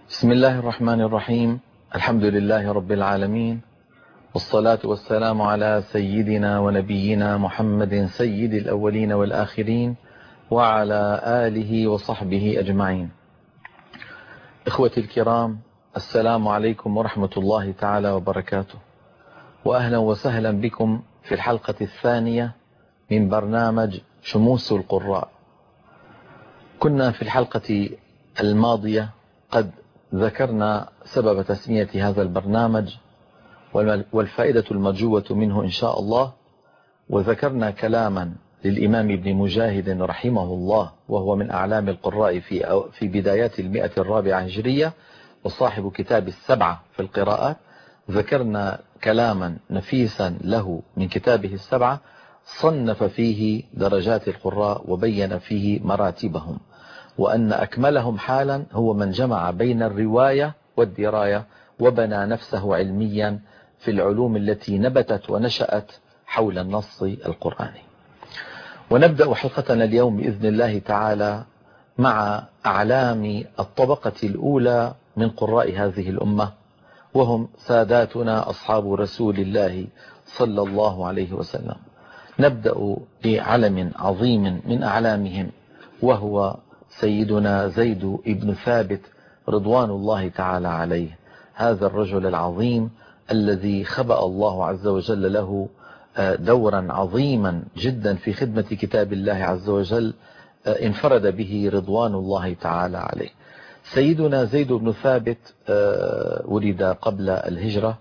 بسم الله الرحمن الرحيم. الحمد لله رب العالمين، والصلاة والسلام على سيدنا ونبينا محمد سيد الأولين والآخرين وعلى آله وصحبه أجمعين. إخوتي الكرام، السلام عليكم ورحمة الله تعالى وبركاته، وأهلا وسهلا بكم في الحلقة الثانية من برنامج شموس القراء. كنا في الحلقة الماضية قد ذكرنا سبب تسمية هذا البرنامج والفائدة المرجوة منه إن شاء الله، وذكرنا كلاما للإمام ابن مجاهد رحمه الله، وهو من أعلام القراء في بدايات 104 هجرية، وصاحب كتاب السبعة في القراءات. ذكرنا كلاما نفيسا له من كتابه السبعة، صنف فيه درجات القراء وبين فيه مراتبهم، وأن أكملهم حالا هو من جمع بين الرواية والدراية وبنى نفسه علميا في العلوم التي نبتت ونشأت حول النص القرآني. ونبدأ حلقتنا اليوم بإذن الله تعالى مع أعلام الطبقة الأولى من قراء هذه الأمة، وهم ساداتنا أصحاب رسول الله صلى الله عليه وسلم. نبدأ بعلم عظيم من أعلامهم، وهو سيدنا زيد بن ثابت رضوان الله تعالى عليه. هذا الرجل العظيم الذي خبأ الله عز وجل له دورا عظيما جدا في خدمة كتاب الله عز وجل، انفرد به رضوان الله تعالى عليه. سيدنا زيد بن ثابت ولد قبل الهجرة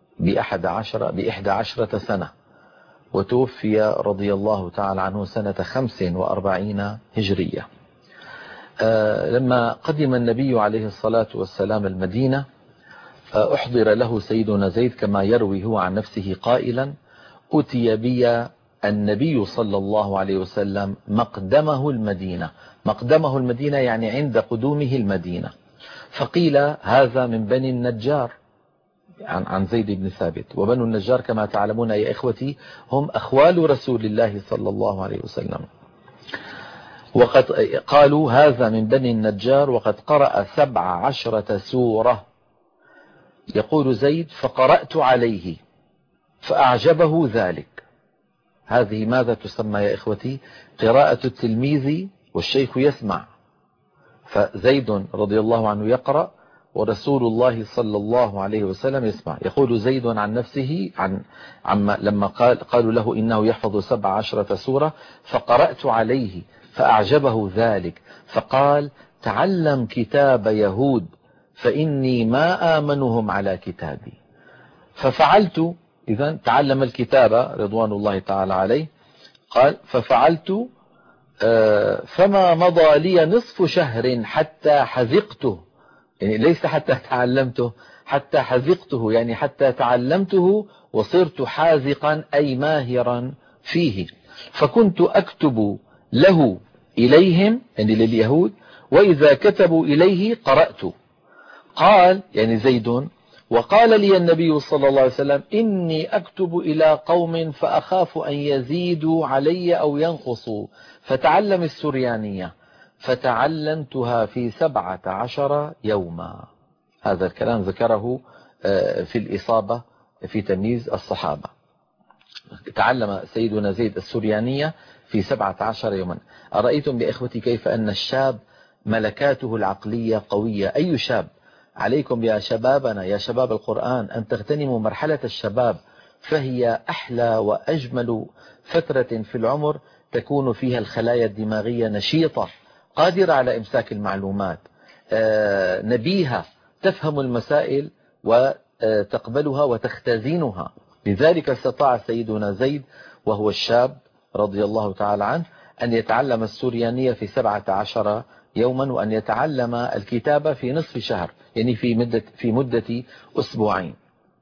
ب11 سنة، وتوفي رضي الله تعالى عنه سنة 45 هجرية. لما قدم النبي عليه الصلاة والسلام المدينة، أحضر له سيدنا زيد كما يروي هو عن نفسه قائلا: أتي بي النبي صلى الله عليه وسلم مقدمه المدينة. مقدمه المدينة يعني عند قدومه المدينة، فقيل هذا من بني النجار، عن زيد بن ثابت. وبنو النجار كما تعلمون يا إخوتي هم أخوال رسول الله صلى الله عليه وسلم. وقد قالوا هذا من بني النجار وقد قرأ 17 سورة. يقول زيد: فقرأت عليه فأعجبه ذلك. هذه ماذا تسمى يا إخوتي؟ قراءة التلميذ والشيخ يسمع. فزيد رضي الله عنه يقرأ ورسول الله صلى الله عليه وسلم يسمع. يقول زيد عن نفسه لما قالوا له إنه يحفظ 17 سورة: فقرأت عليه فأعجبه ذلك، فقال: تعلم كتاب يهود فإني ما آمنهم على كتابي. ففعلت. إذن تعلم الكتاب رضوان الله تعالى عليه. قال: ففعلت فما مضى لي نصف شهر حتى حذقته، يعني ليس حتى تعلمته، حتى حذقته، يعني حتى تعلمته وصرت حاذقا أي ماهرا فيه. فكنت أكتب له إليهم، يعني لليهود، وإذا كتبوا إليه قرأت. قال يعني زيد: وقال لي النبي صلى الله عليه وسلم: إني أكتب إلى قوم فأخاف أن يزيدوا علي أو ينقصوا، فتعلم السريانية. فتعلمتها في 17 يوما. هذا الكلام ذكره في الإصابة في تمييز الصحابة. تعلم سيدنا زيد السريانية في 17 يوما. أرأيتم يا إخوتي كيف أن الشاب ملكاته العقلية قوية؟ أي شاب؟ عليكم يا شبابنا، يا شباب القرآن، أن تغتنموا مرحلة الشباب، فهي أحلى وأجمل فترة في العمر تكون فيها الخلايا الدماغية نشيطة، قادرة على إمساك المعلومات، نبيهة، تفهم المسائل وتقبلها وتختزنها. لذلك استطاع سيدنا زيد وهو الشاب رضي الله تعالى عنه أن يتعلم السريانية في 17 يوما، وأن يتعلم الكتابة في نصف شهر، يعني في مدة أسبوعين.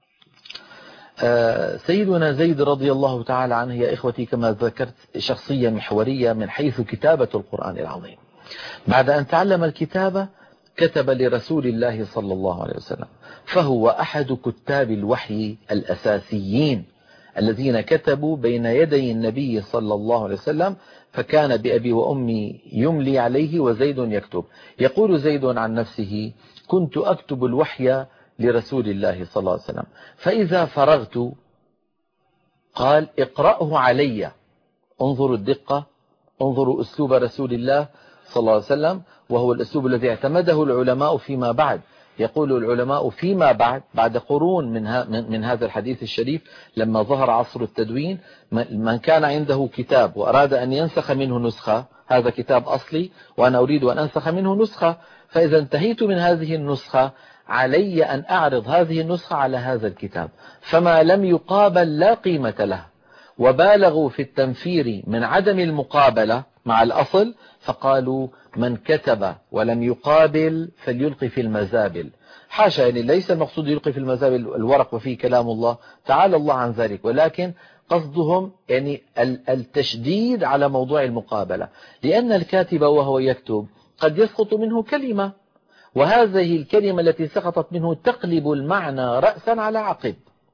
سيدنا زيد رضي الله تعالى عنه يا إخوتي كما ذكرت شخصية محورية من حيث كتابة القرآن العظيم. بعد أن تعلم الكتابة كتب لرسول الله صلى الله عليه وسلم، فهو أحد كتاب الوحي الأساسيين. الذين كتبوا بين يدي النبي صلى الله عليه وسلم، فكان بأبي وأمي يملي عليه وزيد يكتب. يقول زيد عن نفسه: كنت أكتب الوحي لرسول الله صلى الله عليه وسلم، فإذا فرغت قال: اقرأه علي. انظروا الدقة، انظروا أسلوب رسول الله صلى الله عليه وسلم، وهو الأسلوب الذي اعتمده العلماء فيما بعد. يقول العلماء فيما بعد قرون من هذا الحديث الشريف، لما ظهر عصر التدوين، من كان عنده كتاب وأراد أن ينسخ منه نسخة، هذا كتاب أصلي وأنا أريد أن أنسخ منه نسخة، فإذا انتهيت من هذه النسخة علي أن أعرض هذه النسخة على هذا الكتاب، فما لم يقابل لا قيمة له. وبالغوا في التنفير من عدم المقابلة مع الأصل، فقالوا: من كتب ولم يقابل فليلقي في المزابل. حاشا، يعني ليس المقصود يلقي في المزابل الورق وفيه كلام الله، تعالى الله عن ذلك، ولكن قصدهم يعني التشديد على موضوع المقابلة، لأن الكاتب وهو يكتب قد يسقط منه كلمة، وهذه الكلمة التي سقطت منه تقلب المعنى رأسا على عقب،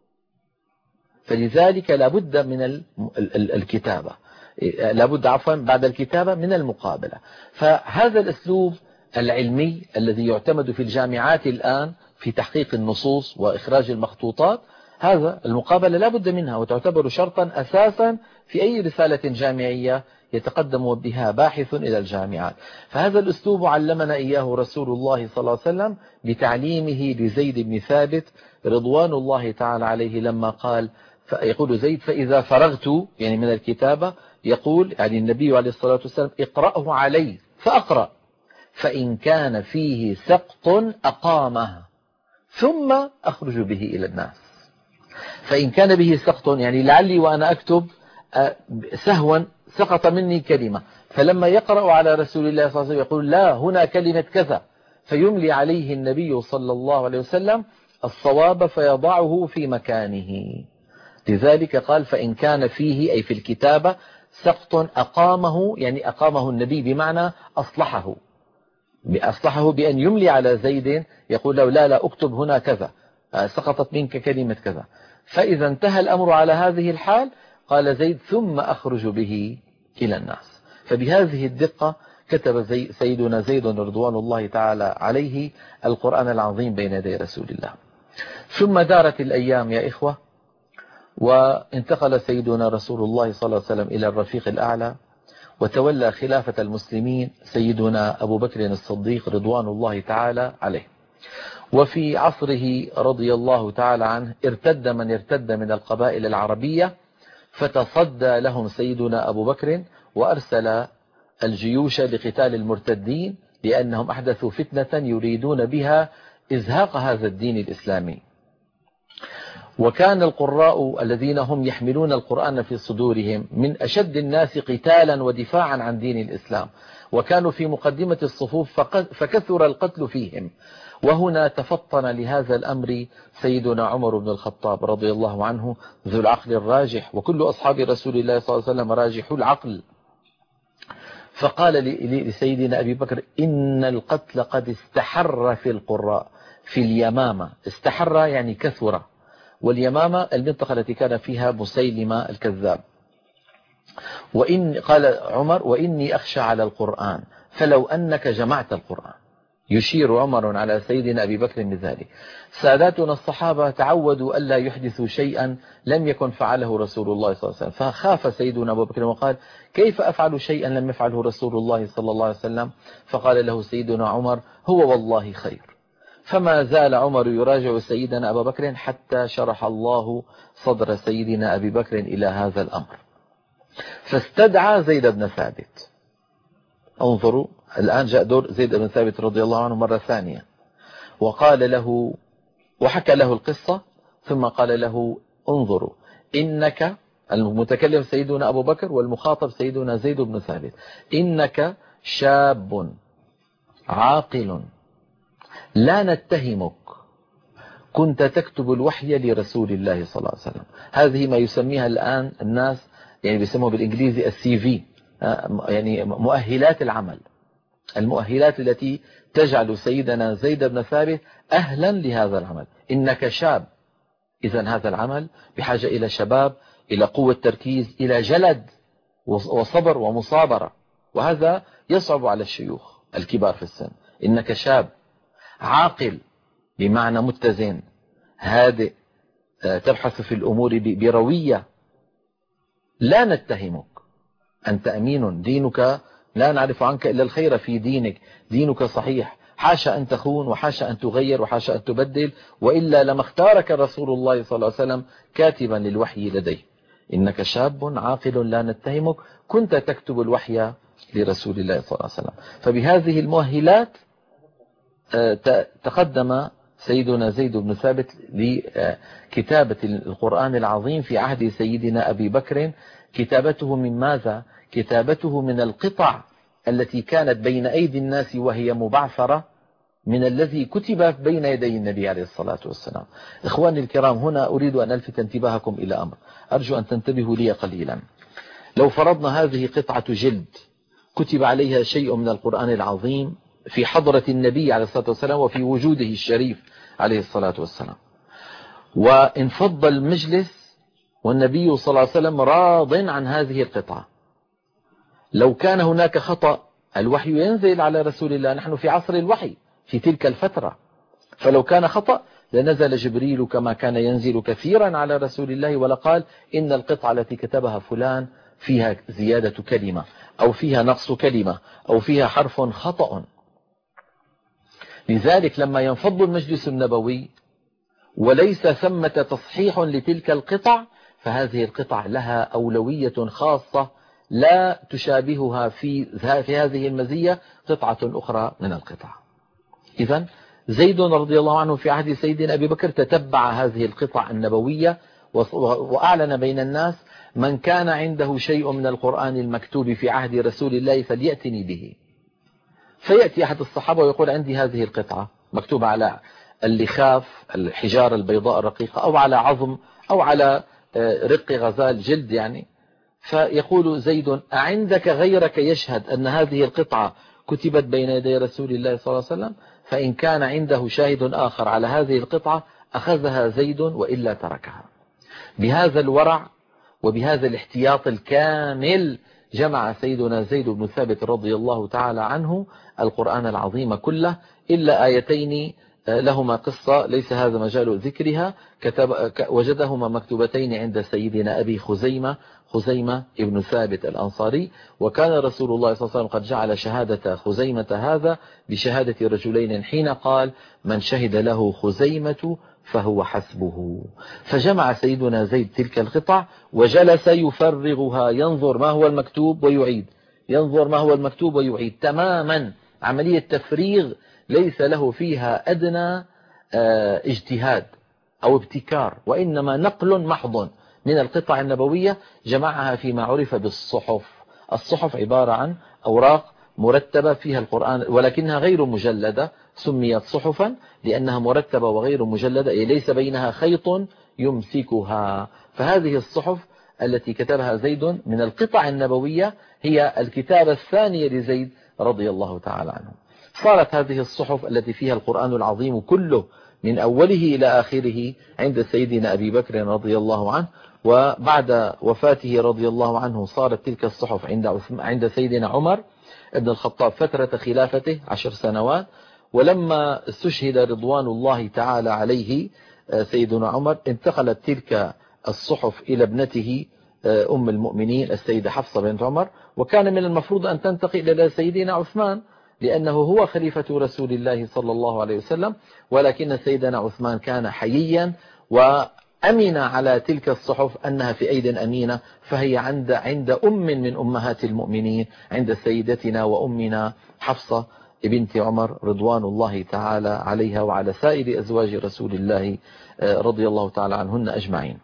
فلذلك لابد من الكتابة، لابد عفوا بعد الكتابة من المقابلة. فهذا الأسلوب العلمي الذي يعتمد في الجامعات الآن في تحقيق النصوص وإخراج المخطوطات، هذا المقابلة لابد منها، وتعتبر شرطا أساسا في أي رسالة جامعية يتقدم بها باحث إلى الجامعات. فهذا الأسلوب علمنا إياه رسول الله صلى الله عليه وسلم بتعليمه لزيد بن ثابت رضوان الله تعالى عليه، لما قال، يقول زيد: فإذا فرغت يعني من الكتابة، يقول يعني النبي عليه الصلاة والسلام: اقرأه علي، فأقرأ، فإن كان فيه سقط أقامه ثم أخرج به إلى الناس. فإن كان به سقط يعني لعلي وأنا أكتب سهوا سقط مني كلمة، فلما يقرأ على رسول الله صلى الله عليه وسلم يقول: لا، هنا كلمة كذا، فيملي عليه النبي صلى الله عليه وسلم الصواب فيضعه في مكانه. لذلك قال: فإن كان فيه أي في الكتابة سقط أقامه، يعني أقامه النبي بمعنى أصلحه بأن يملي على زيد، يقول له: لا لا، اكتب هنا كذا، سقطت منك كلمة كذا. فإذا انتهى الأمر على هذه الحال، قال زيد: ثم أخرج به إلى الناس. فبهذه الدقة كتب سيدنا زيد رضوان الله تعالى عليه القرآن العظيم بين يدي رسول الله. ثم دارت الأيام يا إخوة، وانتقل سيدنا رسول الله صلى الله عليه وسلم إلى الرفيق الأعلى، وتولى خلافة المسلمين سيدنا أبو بكر الصديق رضوان الله تعالى عليه. وفي عصره رضي الله تعالى عنه ارتد من ارتد من القبائل العربية، فتصدى لهم سيدنا أبو بكر وأرسل الجيوش لقتال المرتدين، لأنهم أحدثوا فتنة يريدون بها إزهاق هذا الدين الإسلامي. وكان القراء الذين هم يحملون القرآن في صدورهم من أشد الناس قتالا ودفاعا عن دين الإسلام، وكانوا في مقدمة الصفوف فكثر القتل فيهم. وهنا تفطن لهذا الأمر سيدنا عمر بن الخطاب رضي الله عنه ذو العقل الراجح، وكل أصحاب رسول الله صلى الله عليه وسلم راجحوا العقل، فقال لسيدنا أبي بكر: إن القتل قد استحر في القراء في اليمامة. استحر يعني كثر، واليمامة المنطقة التي كان فيها مسيلمة الكذاب. قال عمر: وإني أخشى على القرآن فلو أنك جمعت القرآن. يشير عمر على سيدنا أبي بكر بذلك. ساداتنا الصحابة تعودوا ألا يحدثوا شيئا لم يكن فعله رسول الله صلى الله عليه وسلم، فخاف سيدنا أبو بكر وقال: كيف أفعل شيئا لم يفعله رسول الله صلى الله عليه وسلم؟ فقال له سيدنا عمر: هو والله خير. فما زال عمر يراجع سيدنا أبا بكر حتى شرح الله صدر سيدنا أبي بكر إلى هذا الأمر، فاستدعى زيد بن ثابت. انظروا الآن جاء دور زيد بن ثابت رضي الله عنه مرة ثانية، وقال له وحكى له القصة، ثم قال له: انظروا، إنك، المتكلم سيدنا أبو بكر والمخاطب سيدنا زيد بن ثابت، إنك شاب عاقل لا نتهمك، كنت تكتب الوحي لرسول الله صلى الله عليه وسلم. هذه ما يسميها الآن الناس يعني بيسموه بالإنجليزي الCV، يعني مؤهلات العمل، المؤهلات التي تجعل سيدنا زيد بن ثابت أهلا لهذا العمل. إنك شاب إذا هذا العمل بحاجة إلى شباب، إلى قوة تركيز، إلى جلد وصبر ومصابرة، وهذا يصعب على الشيوخ الكبار في السن. إنك شاب عاقل بمعنى متزن هادئ، تبحث في الأمور بروية، لا نتهمك، أنت أمين، دينك لا نعرف عنك إلا الخير في دينك، دينك صحيح، حاشا أن تخون وحاشا أن تغير وحاشا أن تبدل، وإلا لما اختارك رسول الله صلى الله عليه وسلم كاتبا للوحي لديه. إنك شاب عاقل لا نتهمك، كنت تكتب الوحي لرسول الله صلى الله عليه وسلم. فبهذه المؤهلات تقدم سيدنا زيد بن ثابت لكتابة القرآن العظيم في عهد سيدنا أبي بكر. كتابته من ماذا؟ كتابته من القطع التي كانت بين أيدي الناس وهي مبعثرة من الذي كتب بين يدي النبي عليه الصلاة والسلام. إخواني الكرام، هنا أريد أن ألفت انتباهكم إلى أمر، أرجو أن تنتبهوا لي قليلا. لو فرضنا هذه قطعة جلد كتب عليها شيء من القرآن العظيم في حضرة النبي عليه الصلاة والسلام وفي وجوده الشريف عليه الصلاة والسلام، وانفض المجلس والنبي صلى الله عليه وسلم راض عن هذه القطعة، لو كان هناك خطأ الوحي ينزل على رسول الله، نحن في عصر الوحي في تلك الفترة، فلو كان خطأ لنزل جبريل كما كان ينزل كثيرا على رسول الله ولقال إن القطعة التي كتبها فلان فيها زيادة كلمة أو فيها نقص كلمة أو فيها حرف خطأ. لذلك لما ينفض المجلس النبوي وليس ثمة تصحيح لتلك القطع، فهذه القطع لها أولوية خاصة لا تشابهها في هذه المزية قطعة أخرى من القطع. إذن زيد رضي الله عنه في عهد سيدنا أبي بكر تتبع هذه القطع النبوية وأعلن بين الناس من كان عنده شيء من القرآن المكتوب في عهد رسول الله فليأتني به. فيأتي أحد الصحابة ويقول عندي هذه القطعة مكتوبة على اللخاف الحجارة البيضاء الرقيقة أو على عظم أو على رق غزال جلد يعني. فيقول زيد أعندك غيرك يشهد أن هذه القطعة كتبت بين يدي رسول الله صلى الله عليه وسلم؟ فإن كان عنده شاهد آخر على هذه القطعة أخذها زيد وإلا تركها. بهذا الورع وبهذا الاحتياط الكامل جمع سيدنا زيد بن ثابت رضي الله تعالى عنه القرآن العظيم كله إلا آيتين لهما قصة ليس هذا مجال ذكرها، وجدهما مكتوبتين عند سيدنا أبي خزيمة ابن ثابت الأنصاري، وكان رسول الله صلى الله عليه وسلم قد جعل شهادة خزيمة هذا بشهادة رجلين حين قال من شهد له خزيمة فهو حسبه. فجمع سيدنا زيد تلك القطع وجلس يفرغها، ينظر ما هو المكتوب ويعيد، ينظر ما هو المكتوب ويعيد تماما، عملية تفريغ ليس له فيها أدنى اجتهاد أو ابتكار، وإنما نقل محض من القطع النبوية جمعها فيما عرف بالصحف. الصحف عبارة عن أوراق مرتبة فيها القرآن ولكنها غير مجلدة، سميت صحفا لأنها مرتبة وغير مجلدة، أي ليس بينها خيط يمسكها. فهذه الصحف التي كتبها زيد من القطع النبوية هي الكتابة الثانية لزيد رضي الله تعالى عنه. صارت هذه الصحف التي فيها القرآن العظيم كله من أوله إلى آخره عند سيدنا أبي بكر رضي الله عنه، وبعد وفاته رضي الله عنه صارت تلك الصحف عند سيدنا عمر ابن الخطاب فترة خلافته 10 سنوات. ولما استشهد رضوان الله تعالى عليه سيدنا عمر انتقلت تلك الصحف إلى ابنته أم المؤمنين السيدة حفصة بنت عمر، وكان من المفروض أن تنتقل إلى سيدنا عثمان لأنه هو خليفة رسول الله صلى الله عليه وسلم، ولكن سيدنا عثمان كان حييا وأمن على تلك الصحف أنها في أيد أمينة، فهي عند أم من أمهات المؤمنين، عند سيدتنا وأمنا حفصة بنت عمر رضوان الله تعالى عليها وعلى سائر أزواج رسول الله رضي الله تعالى عنهن أجمعين.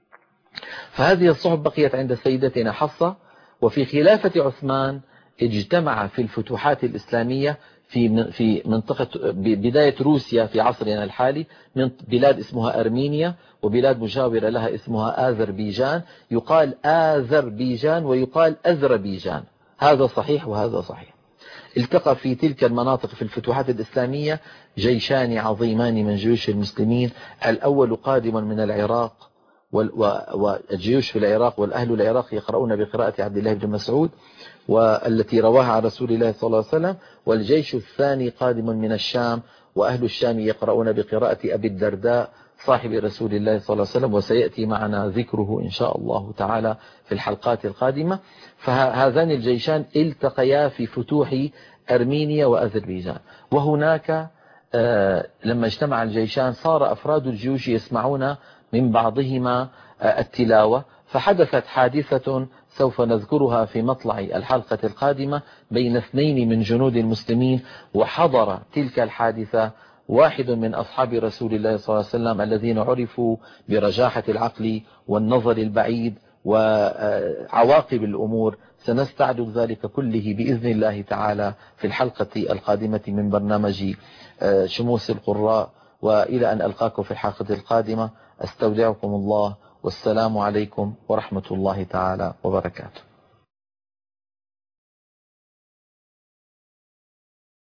فهذه الصحف بقيت عند سيدتنا حفصة. وفي خلافة عثمان اجتمع في الفتوحات الإسلامية في منطقة بداية روسيا في عصرنا الحالي من بلاد اسمها أرمينيا وبلاد مجاورة لها اسمها آذربيجان، يقال آذربيجان ويقال أذربيجان، هذا صحيح وهذا صحيح. التقى في تلك المناطق في الفتوحات الإسلامية جيشان عظيمان من جيوش المسلمين، الأول قادم من العراق والجيوش في العراق والأهل العراق يقرؤون بقراءة عبد الله بن مسعود والتي رواها عن رسول الله صلى الله عليه وسلم، والجيش الثاني قادم من الشام وأهل الشام يقرؤون بقراءة أبي الدرداء صاحب رسول الله صلى الله عليه وسلم، وسيأتي معنا ذكره إن شاء الله تعالى في الحلقات القادمة. فهذان الجيشان التقيا في فتوح أرمينيا وأذربيجان، وهناك لما اجتمع الجيشان صار أفراد الجيوش يسمعون من بعضهما التلاوة، فحدثت حادثة سوف نذكرها في مطلع الحلقة القادمة بين اثنين من جنود المسلمين، وحضر تلك الحادثة واحد من أصحاب رسول الله صلى الله عليه وسلم الذين عرفوا برجاحة العقل والنظر البعيد وعواقب الأمور. سنستعرض ذلك كله بإذن الله تعالى في الحلقة القادمة من برنامج شموس القراء، وإلى أن ألقاكم في الحلقة القادمة أستودعكم الله، والسلام عليكم ورحمة الله تعالى وبركاته.